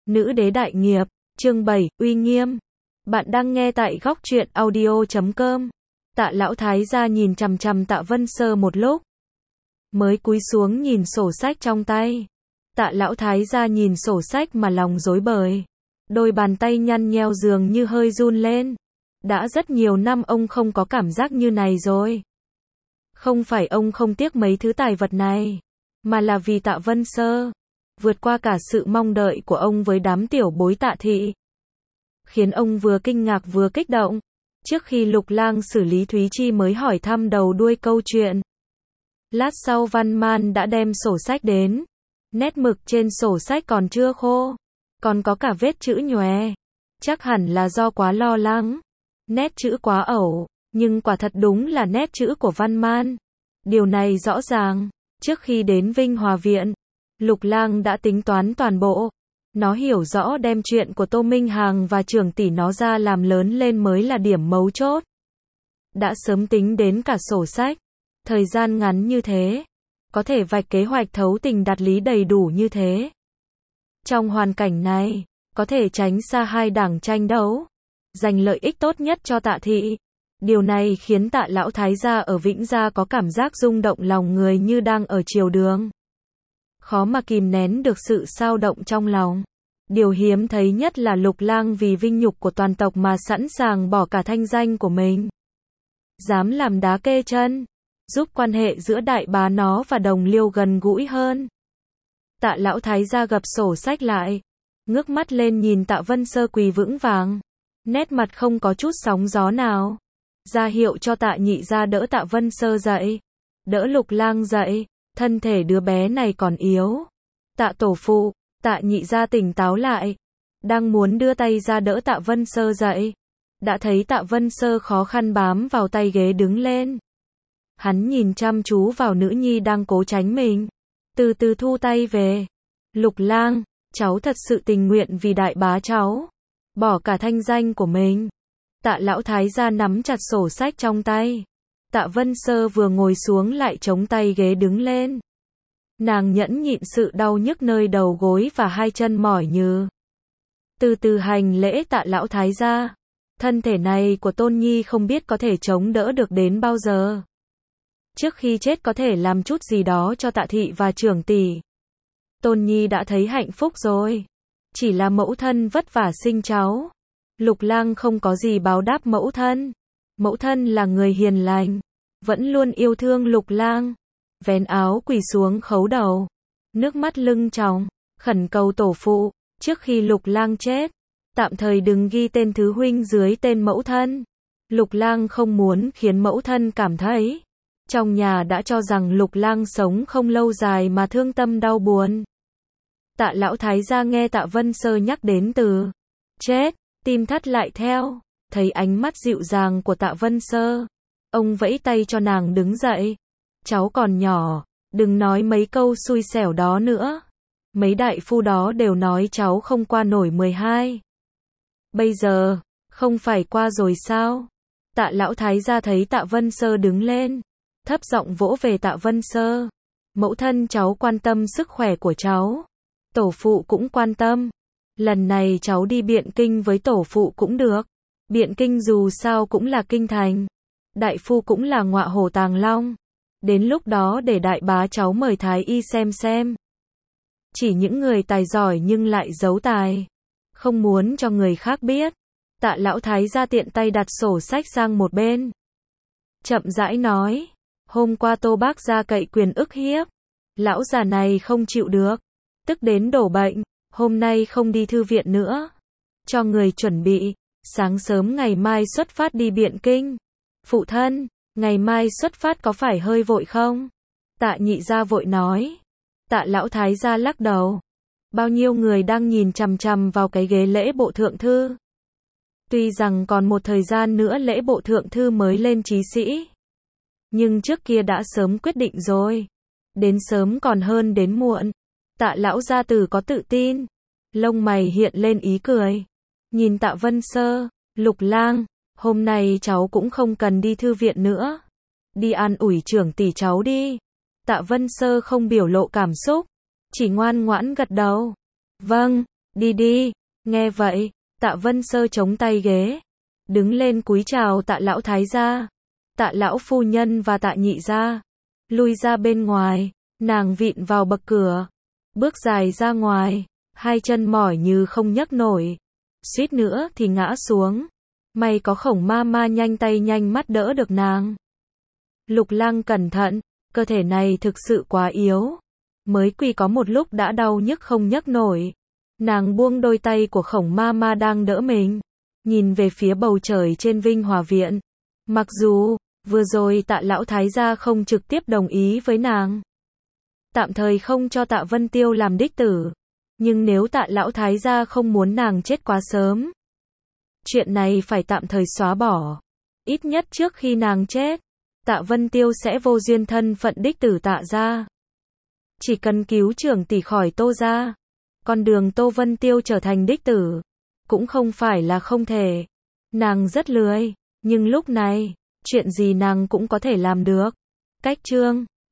Nữ đế đại nghiệp, chương 7, uy nghiêm. Bạn đang nghe tại góc truyện audio.com. Tạ lão thái gia nhìn chằm chằm Tạ Vân Sơ một lúc, mới cúi xuống nhìn sổ sách trong tay. Tạ lão thái gia nhìn sổ sách mà lòng rối bời. Đôi bàn tay nhăn nheo dường như hơi run lên. Đã rất nhiều năm ông không có cảm giác như này rồi. Không phải ông không tiếc mấy thứ tài vật này, mà là vì Tạ Vân Sơ. Vượt qua cả sự mong đợi của ông với đám tiểu bối Tạ thị, khiến ông vừa kinh ngạc vừa kích động. Trước khi Lục Lang xử lý Thúy Chi mới hỏi thăm đầu đuôi câu chuyện. Lát sau Văn Man đã đem sổ sách đến. Nét mực trên sổ sách còn chưa khô, còn có cả vết chữ nhòe. Chắc hẳn là do quá lo lắng. Nét chữ quá ẩu, nhưng quả thật đúng là nét chữ của Văn Man. Điều này rõ ràng, trước khi đến Vinh Hòa Viện, Lục Lang đã tính toán toàn bộ. Nó hiểu rõ đem chuyện của Tô Minh Hằng và trưởng tỷ nó ra làm lớn lên mới là điểm mấu chốt. Đã sớm tính đến cả sổ sách. Thời gian ngắn như thế, có thể vạch kế hoạch thấu tình đạt lý đầy đủ như thế. Trong hoàn cảnh này, có thể tránh xa hai đảng tranh đấu, giành lợi ích tốt nhất cho Tạ thị. Điều này khiến Tạ lão thái gia ở Vĩnh Gia có cảm giác rung động lòng người như đang ở triều đường. Khó mà kìm nén được sự xao động trong lòng. Điều hiếm thấy nhất là Lục Lang vì vinh nhục của toàn tộc mà sẵn sàng bỏ cả thanh danh của mình. Dám làm đá kê chân, giúp quan hệ giữa đại bá nó và đồng liêu gần gũi hơn. Tạ lão thái gia gập sổ sách lại, ngước mắt lên nhìn Tạ Vân Sơ quỳ vững vàng, nét mặt không có chút sóng gió nào, ra hiệu cho Tạ nhị gia đỡ Tạ Vân Sơ dậy, đỡ Lục Lang dậy. Thân thể đứa bé này còn yếu. Tạ tổ phụ, Tạ nhị gia tỉnh táo lại, đang muốn đưa tay ra đỡ Tạ Vân Sơ dậy, đã thấy Tạ Vân Sơ khó khăn bám vào tay ghế đứng lên. Hắn nhìn chăm chú vào nữ nhi đang cố tránh mình, từ từ thu tay về. Lục Lang, cháu thật sự tình nguyện vì đại bá cháu, bỏ cả thanh danh của mình. Tạ lão thái gia nắm chặt sổ sách trong tay. Tạ Vân Sơ vừa ngồi xuống lại chống tay ghế đứng lên. Nàng nhẫn nhịn sự đau nhức nơi đầu gối và hai chân mỏi nhừ. Từ từ hành lễ Tạ lão thái gia. Thân thể này của Tôn Nhi không biết có thể chống đỡ được đến bao giờ. Trước khi chết có thể làm chút gì đó cho Tạ thị và trưởng tỷ. Tôn Nhi đã thấy hạnh phúc rồi. Chỉ là mẫu thân vất vả sinh cháu. Lục Lang không có gì báo đáp mẫu thân. Mẫu thân là người hiền lành, vẫn luôn yêu thương Lục Lang. Vén áo quỳ xuống khấu đầu, nước mắt lưng tròng, khẩn cầu tổ phụ, trước khi Lục Lang chết, tạm thời đừng ghi tên thứ huynh dưới tên mẫu thân. Lục Lang không muốn khiến mẫu thân cảm thấy trong nhà đã cho rằng Lục Lang sống không lâu dài mà thương tâm đau buồn. Tạ lão thái gia nghe Tạ Vân Sơ nhắc đến từ chết, tim thắt lại theo. Thấy ánh mắt dịu dàng của Tạ Vân Sơ, ông vẫy tay cho nàng đứng dậy. Cháu còn nhỏ, đừng nói mấy câu xui xẻo đó nữa. Mấy đại phu đó đều nói cháu không qua nổi 12. Bây giờ, không phải qua rồi sao? Tạ lão thái gia thấy Tạ Vân Sơ đứng lên, thấp giọng vỗ về Tạ Vân Sơ. Mẫu thân cháu quan tâm sức khỏe của cháu. Tổ phụ cũng quan tâm. Lần này cháu đi Biện Kinh với tổ phụ cũng được. Biện Kinh dù sao cũng là kinh thành. Đại phu cũng là ngọa hổ tàng long. Đến lúc đó để đại bá cháu mời thái y xem. Chỉ những người tài giỏi nhưng lại giấu tài, không muốn cho người khác biết. Tạ lão thái gia tiện tay đặt sổ sách sang một bên, chậm rãi nói. Hôm qua Tô bác gia cậy quyền ức hiếp. Lão già này không chịu được, tức đến đổ bệnh. Hôm nay không đi thư viện nữa. Cho người chuẩn bị. Sáng sớm ngày mai xuất phát đi Biện Kinh. Phụ thân, ngày mai xuất phát có phải hơi vội không? Tạ nhị gia vội nói. Tạ lão thái gia lắc đầu. Bao nhiêu người đang nhìn chằm chằm vào cái ghế lễ bộ thượng thư. Tuy rằng còn một thời gian nữa lễ bộ thượng thư mới lên trí sĩ, nhưng trước kia đã sớm quyết định rồi. Đến sớm còn hơn đến muộn. Tạ lão gia tử có tự tin. Lông mày hiện lên ý cười. Nhìn Tạ Vân Sơ, Lục Lang, hôm nay cháu cũng không cần đi thư viện nữa. Đi an ủi trưởng tỷ cháu đi. Tạ Vân Sơ không biểu lộ cảm xúc, chỉ ngoan ngoãn gật đầu. Vâng, Đi đi. Nghe vậy, Tạ Vân Sơ chống tay ghế, đứng lên cúi chào Tạ lão thái gia, Tạ lão phu nhân và Tạ nhị gia. Lui ra bên ngoài, nàng vịn vào bậc cửa, bước dài ra ngoài, hai chân mỏi như không nhấc nổi, suýt nữa thì ngã xuống. May có Khổng ma ma nhanh tay nhanh mắt đỡ được nàng. Lục Lang cẩn thận, cơ thể này thực sự quá yếu, mới quỳ có một lúc đã đau nhức không nhấc nổi. Nàng buông đôi tay của Khổng ma ma đang đỡ mình, nhìn về phía bầu trời trên Vinh Hòa viện. Mặc dù vừa rồi Tạ lão thái gia không trực tiếp đồng ý với nàng, tạm thời không cho Tạ Vân Tiêu làm đích tử, nhưng nếu Tạ lão thái gia không muốn nàng chết quá sớm, chuyện này phải tạm thời xóa bỏ. Ít nhất trước khi nàng chết, Tạ Vân Tiêu sẽ vô duyên thân phận đích tử Tạ gia. Chỉ cần cứu trưởng tỷ khỏi Tô gia, con đường Tô Vân Tiêu trở thành đích tử cũng không phải là không thể. Nàng rất lười, nhưng lúc này, chuyện gì nàng cũng có thể làm được. Cách chương